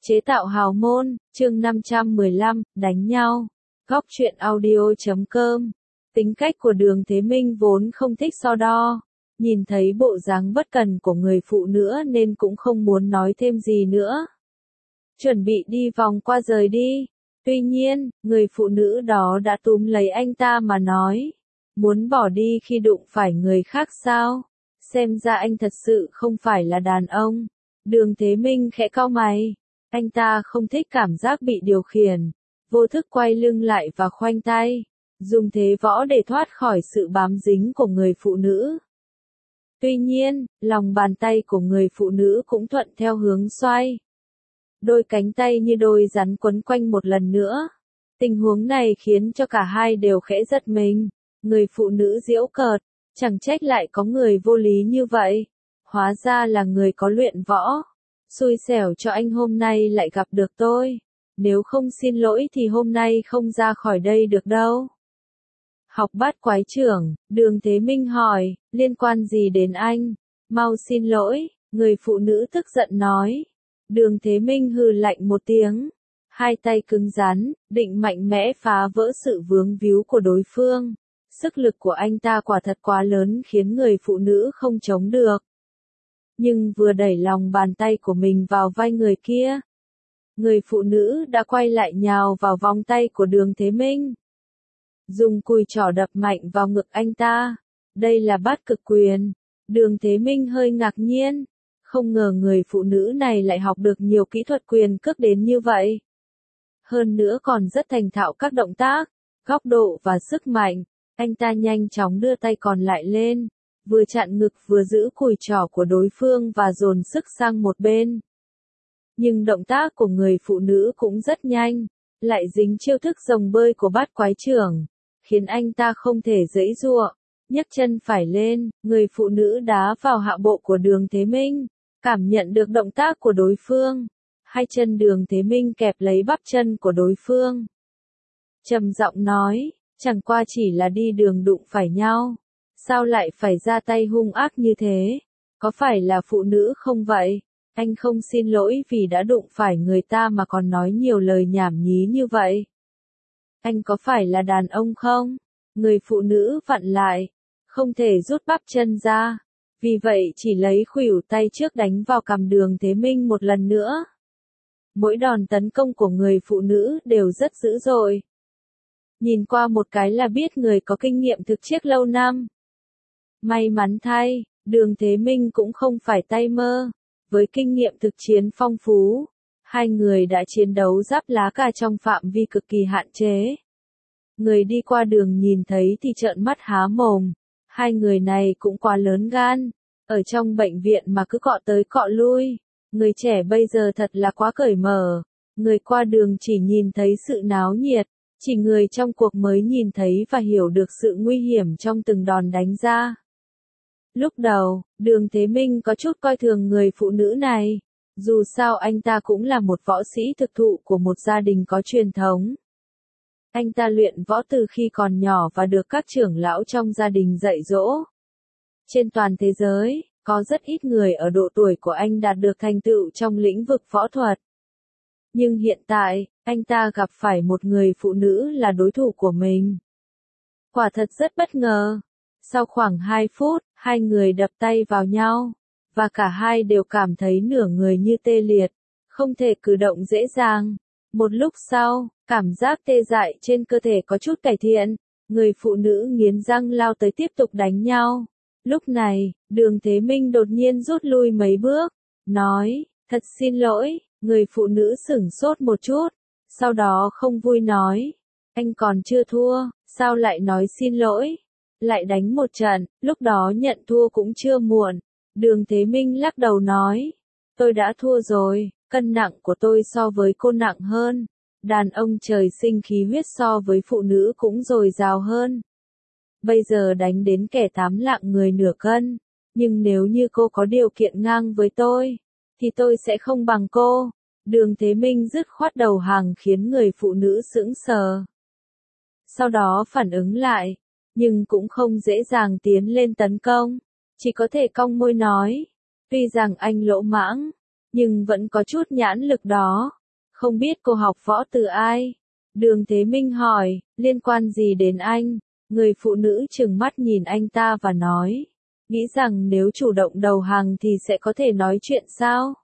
Chế tạo hào môn, chương 515, đánh nhau. Góc truyện audio.com. Tính cách của Đường Thế Minh vốn không thích so đo. Nhìn thấy bộ dáng bất cần của người phụ nữ nên cũng không muốn nói thêm gì nữa. Chuẩn bị đi vòng qua rời đi. Tuy nhiên, người phụ nữ đó đã túm lấy anh ta mà nói. Muốn bỏ đi khi đụng phải người khác sao? Xem ra anh thật sự không phải là đàn ông. Đường Thế Minh khẽ cau mày. Anh ta không thích cảm giác bị điều khiển. Vô thức quay lưng lại và khoanh tay. Dùng thế võ để thoát khỏi sự bám dính của người phụ nữ. Tuy nhiên, lòng bàn tay của người phụ nữ cũng thuận theo hướng xoay. Đôi cánh tay như đôi rắn quấn quanh một lần nữa. Tình huống này khiến cho cả hai đều khẽ giật mình. Người phụ nữ giễu cợt, chẳng trách lại có người vô lý như vậy. Hóa ra là người có luyện võ. Xui xẻo cho anh hôm nay lại gặp được tôi. Nếu không xin lỗi thì hôm nay không ra khỏi đây được đâu. Học bát quái trưởng, Đường Thế Minh hỏi, liên quan gì đến anh? Mau xin lỗi, người phụ nữ tức giận nói. Đường Thế Minh hừ lạnh một tiếng. Hai tay cứng rắn, định mạnh mẽ phá vỡ sự vướng víu của đối phương. Sức lực của anh ta quả thật quá lớn khiến người phụ nữ không chống được. Nhưng vừa đẩy lòng bàn tay của mình vào vai người kia, người phụ nữ đã quay lại nhào vào vòng tay của Đường Thế Minh. Dùng cùi trỏ đập mạnh vào ngực anh ta. Đây là bát cực quyền. Đường Thế Minh hơi ngạc nhiên. Không ngờ người phụ nữ này lại học được nhiều kỹ thuật quyền cước đến như vậy. Hơn nữa còn rất thành thạo các động tác, góc độ và sức mạnh. Anh ta nhanh chóng đưa tay còn lại lên. Vừa chặn ngực vừa giữ cùi trỏ của đối phương và dồn sức sang một bên. Nhưng động tác của người phụ nữ cũng rất nhanh, lại dính chiêu thức rồng bơi của bát quái trưởng, khiến anh ta không thể giãy giụa, nhấc chân phải lên, người phụ nữ đá vào hạ bộ của Đường Thế Minh, cảm nhận được động tác của đối phương. Hai chân Đường Thế Minh kẹp lấy bắp chân của đối phương. Trầm giọng nói, chẳng qua chỉ là đi đường đụng phải nhau. Sao lại phải ra tay hung ác như thế? Có phải là phụ nữ không vậy? Anh không xin lỗi vì đã đụng phải người ta mà còn nói nhiều lời nhảm nhí như vậy. Anh có phải là đàn ông không? Người phụ nữ vặn lại, không thể rút bắp chân ra. Vì vậy chỉ lấy khuỷu tay trước đánh vào cằm Đường Thế Minh một lần nữa. Mỗi đòn tấn công của người phụ nữ đều rất dữ dội. Nhìn qua một cái là biết người có kinh nghiệm thực chiến lâu năm. May mắn thay, Đường Thế Minh cũng không phải tay mơ. Với kinh nghiệm thực chiến phong phú, hai người đã chiến đấu giáp lá cả trong phạm vi cực kỳ hạn chế. Người đi qua đường nhìn thấy thì trợn mắt há mồm. Hai người này cũng quá lớn gan. Ở trong bệnh viện mà cứ cọ tới cọ lui. Người trẻ bây giờ thật là quá cởi mở. Người qua đường chỉ nhìn thấy sự náo nhiệt. Chỉ người trong cuộc mới nhìn thấy và hiểu được sự nguy hiểm trong từng đòn đánh ra. Lúc đầu, Đường Thế Minh có chút coi thường người phụ nữ này. Dù sao anh ta cũng là một võ sĩ thực thụ của một gia đình có truyền thống. Anh ta luyện võ từ khi còn nhỏ và được các trưởng lão trong gia đình dạy dỗ. Trên toàn thế giới, có rất ít người ở độ tuổi của anh đạt được thành tựu trong lĩnh vực võ thuật. Nhưng hiện tại, anh ta gặp phải một người phụ nữ là đối thủ của mình. Quả thật rất bất ngờ. Sau khoảng 2 phút, hai người đập tay vào nhau, và cả hai đều cảm thấy nửa người như tê liệt, không thể cử động dễ dàng. Một lúc sau, cảm giác tê dại trên cơ thể có chút cải thiện, người phụ nữ nghiến răng lao tới tiếp tục đánh nhau. Lúc này, Đường Thế Minh đột nhiên rút lui mấy bước, nói, thật xin lỗi, người phụ nữ sửng sốt một chút, sau đó không vui nói, anh còn chưa thua, sao lại nói xin lỗi? Lại đánh một trận, lúc đó nhận thua cũng chưa muộn. Đường Thế Minh lắc đầu nói, tôi đã thua rồi, cân nặng của tôi so với cô nặng hơn. Đàn ông trời sinh khí huyết so với phụ nữ cũng dồi dào hơn. Bây giờ đánh đến kẻ 8 lạng người nửa cân, nhưng nếu như cô có điều kiện ngang với tôi, thì tôi sẽ không bằng cô. Đường Thế Minh dứt khoát đầu hàng khiến người phụ nữ sững sờ. Sau đó phản ứng lại. Nhưng cũng không dễ dàng tiến lên tấn công, chỉ có thể cong môi nói, tuy rằng anh lỗ mãng, nhưng vẫn có chút nhãn lực đó. Không biết cô học võ từ ai? Đường Thế Minh hỏi, liên quan gì đến anh? Người phụ nữ trừng mắt nhìn anh ta và nói, nghĩ rằng nếu chủ động đầu hàng thì sẽ có thể nói chuyện sao?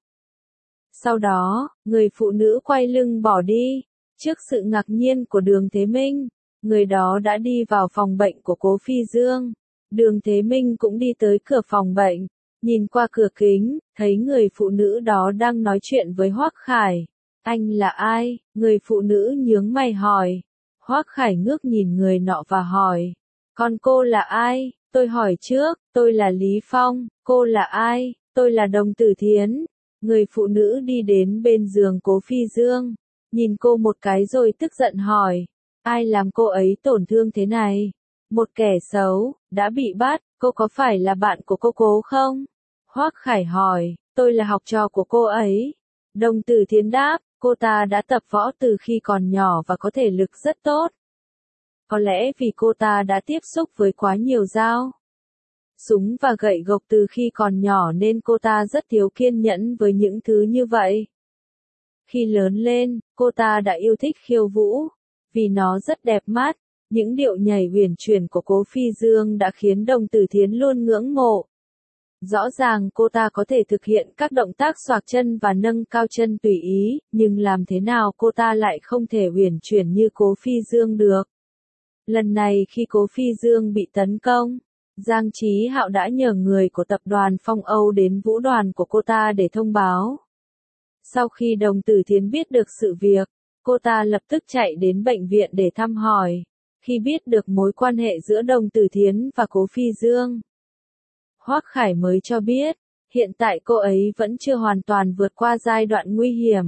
Sau đó, người phụ nữ quay lưng bỏ đi. Trước sự ngạc nhiên của Đường Thế Minh, người đó đã đi vào phòng bệnh của Cố Phi Dương. Đường Thế Minh cũng đi tới cửa phòng bệnh, nhìn qua cửa kính, thấy người phụ nữ đó đang nói chuyện với Hoắc Khải. Anh là ai? Người phụ nữ nhướng mày hỏi. Hoắc Khải ngước nhìn người nọ và hỏi. Còn cô là ai? Tôi hỏi trước, tôi là Lý Phong. Cô là ai? Tôi là Đồng Tử Thiến. Người phụ nữ đi đến bên giường Cố Phi Dương, nhìn cô một cái rồi tức giận hỏi. Ai làm cô ấy tổn thương thế này? Một kẻ xấu, đã bị bắt, cô có phải là bạn của cô Cố không? Hoắc Khải hỏi, tôi là học trò của cô ấy. Đồng Tử Thiến đáp, cô ta đã tập võ từ khi còn nhỏ và có thể lực rất tốt. Có lẽ vì cô ta đã tiếp xúc với quá nhiều dao, súng và gậy gộc từ khi còn nhỏ nên cô ta rất thiếu kiên nhẫn với những thứ như vậy. Khi lớn lên, cô ta đã yêu thích khiêu vũ, vì nó rất đẹp mắt. Những điệu nhảy huyền chuyển của Cố Phi Dương đã khiến Đồng Tử Thiến luôn ngưỡng mộ. Rõ ràng cô ta có thể thực hiện các động tác xoạc chân và nâng cao chân tùy ý, nhưng làm thế nào cô ta lại không thể huyền chuyển như Cố Phi Dương được. Lần này khi Cố Phi Dương bị tấn công, Giang Chí Hạo đã nhờ người của tập đoàn Phong Âu đến vũ đoàn của cô ta để thông báo. Sau khi Đồng Tử Thiến biết được sự việc, cô ta lập tức chạy đến bệnh viện để thăm hỏi. Khi biết được mối quan hệ giữa Đồng Tử Thiến và Cố Phi Dương, Hoắc Khải mới cho biết, hiện tại cô ấy vẫn chưa hoàn toàn vượt qua giai đoạn nguy hiểm.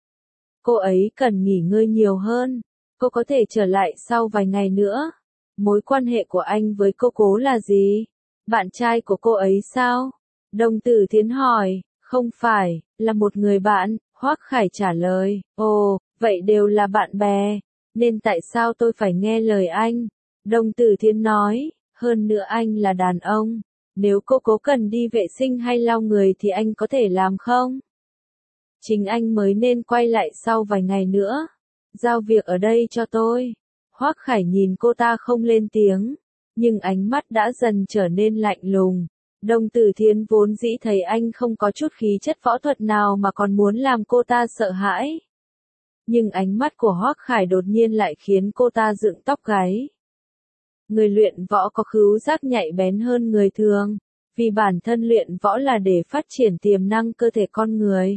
Cô ấy cần nghỉ ngơi nhiều hơn, cô có thể trở lại sau vài ngày nữa. Mối quan hệ của anh với cô Cố là gì? Bạn trai của cô ấy sao? Đồng Tử Thiến hỏi, không phải, là một người bạn, Hoắc Khải trả lời, ồ, vậy đều là bạn bè, nên tại sao tôi phải nghe lời anh? Đồng Tử Thiến nói, hơn nữa anh là đàn ông, nếu cô Cố cần đi vệ sinh hay lau người thì anh có thể làm không? Chính anh mới nên quay lại sau vài ngày nữa. Giao việc ở đây cho tôi. Hoắc Khải nhìn cô ta không lên tiếng, nhưng ánh mắt đã dần trở nên lạnh lùng. Đồng Tử Thiến vốn dĩ thấy anh không có chút khí chất võ thuật nào mà còn muốn làm cô ta sợ hãi. Nhưng ánh mắt của Hoắc Khải đột nhiên lại khiến cô ta dựng tóc gáy. Người luyện võ có khứu giác nhạy bén hơn người thường, vì bản thân luyện võ là để phát triển tiềm năng cơ thể con người.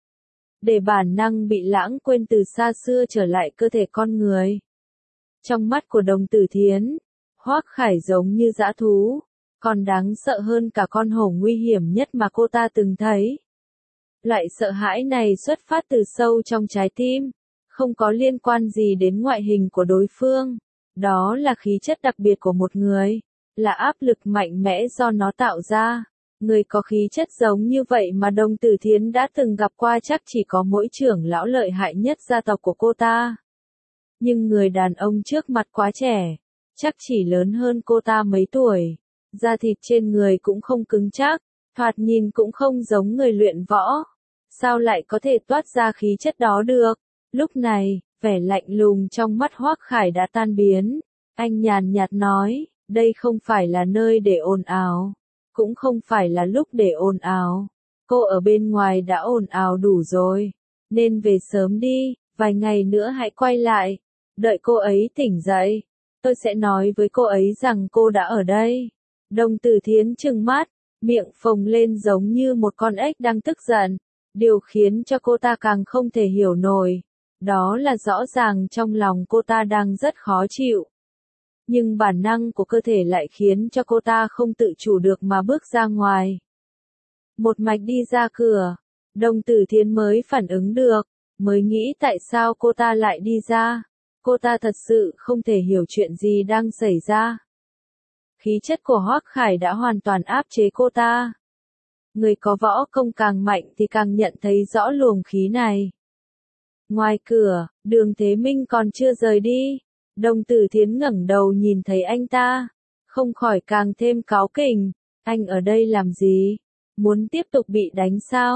Để bản năng bị lãng quên từ xa xưa trở lại cơ thể con người. Trong mắt của Đồng Tử Thiến, Hoắc Khải giống như dã thú, còn đáng sợ hơn cả con hổ nguy hiểm nhất mà cô ta từng thấy. Loại sợ hãi này xuất phát từ sâu trong trái tim, không có liên quan gì đến ngoại hình của đối phương. Đó là khí chất đặc biệt của một người, là áp lực mạnh mẽ do nó tạo ra. Người có khí chất giống như vậy mà Đồng Tử Thiến đã từng gặp qua chắc chỉ có mỗi trưởng lão lợi hại nhất gia tộc của cô ta. Nhưng người đàn ông trước mặt quá trẻ, chắc chỉ lớn hơn cô ta mấy tuổi. Da thịt trên người cũng không cứng chắc, thoạt nhìn cũng không giống người luyện võ. Sao lại có thể toát ra khí chất đó được? Lúc này, vẻ lạnh lùng trong mắt Hoắc Khải đã tan biến. Anh nhàn nhạt nói, đây không phải là nơi để ồn ào. Cũng không phải là lúc để ồn ào. Cô ở bên ngoài đã ồn ào đủ rồi. Nên về sớm đi, vài ngày nữa hãy quay lại. Đợi cô ấy tỉnh dậy. Tôi sẽ nói với cô ấy rằng cô đã ở đây. Đồng Tử Thiến trừng mắt, miệng phồng lên giống như một con ếch đang tức giận. Điều khiến cho cô ta càng không thể hiểu nổi. Đó là rõ ràng trong lòng cô ta đang rất khó chịu. Nhưng bản năng của cơ thể lại khiến cho cô ta không tự chủ được mà bước ra ngoài. Một mạch đi ra cửa, Đồng Tử Thiến mới phản ứng được, mới nghĩ tại sao cô ta lại đi ra. Cô ta thật sự không thể hiểu chuyện gì đang xảy ra. Khí chất của Hoắc Khải đã hoàn toàn áp chế cô ta. Người có võ công càng mạnh thì càng nhận thấy rõ luồng khí này. Ngoài cửa, Đường Thế Minh còn chưa rời đi. Đồng Tử Thiến ngẩng đầu nhìn thấy anh ta, không khỏi càng thêm cáu kỉnh. Anh ở đây làm gì? Muốn tiếp tục bị đánh sao?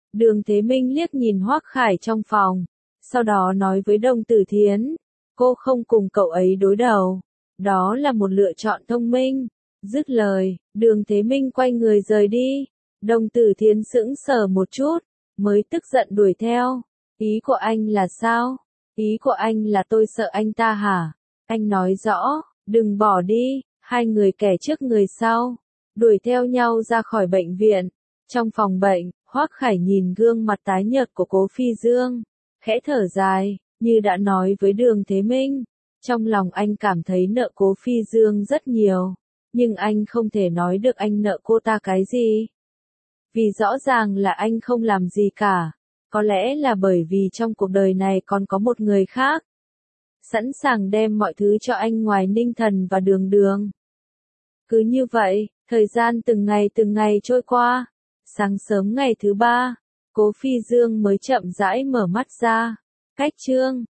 Đường Thế Minh liếc nhìn Hoắc Khải trong phòng, sau đó nói với Đồng Tử Thiến, cô không cùng cậu ấy đối đầu, đó là một lựa chọn thông minh. Dứt lời, Đường Thế Minh quay người rời đi. Đồng Tử Thiến sững sờ một chút, mới tức giận đuổi theo. Ý của anh là sao? Ý của anh là tôi sợ anh ta hả? Anh nói rõ, đừng bỏ đi. Hai người kẻ trước người sau, đuổi theo nhau ra khỏi bệnh viện. Trong phòng bệnh, Hoắc Khải nhìn gương mặt tái nhợt của Cố Phi Dương, khẽ thở dài, như đã nói với Đường Thế Minh. Trong lòng anh cảm thấy nợ Cố Phi Dương rất nhiều, nhưng anh không thể nói được anh nợ cô ta cái gì. Vì rõ ràng là anh không làm gì cả, có lẽ là bởi vì trong cuộc đời này còn có một người khác, sẵn sàng đem mọi thứ cho anh ngoài Ninh Thần và Đường Đường. Cứ như vậy, thời gian từng ngày trôi qua. Sáng sớm ngày thứ ba, Cố Phi Dương mới chậm rãi mở mắt ra. Cách chương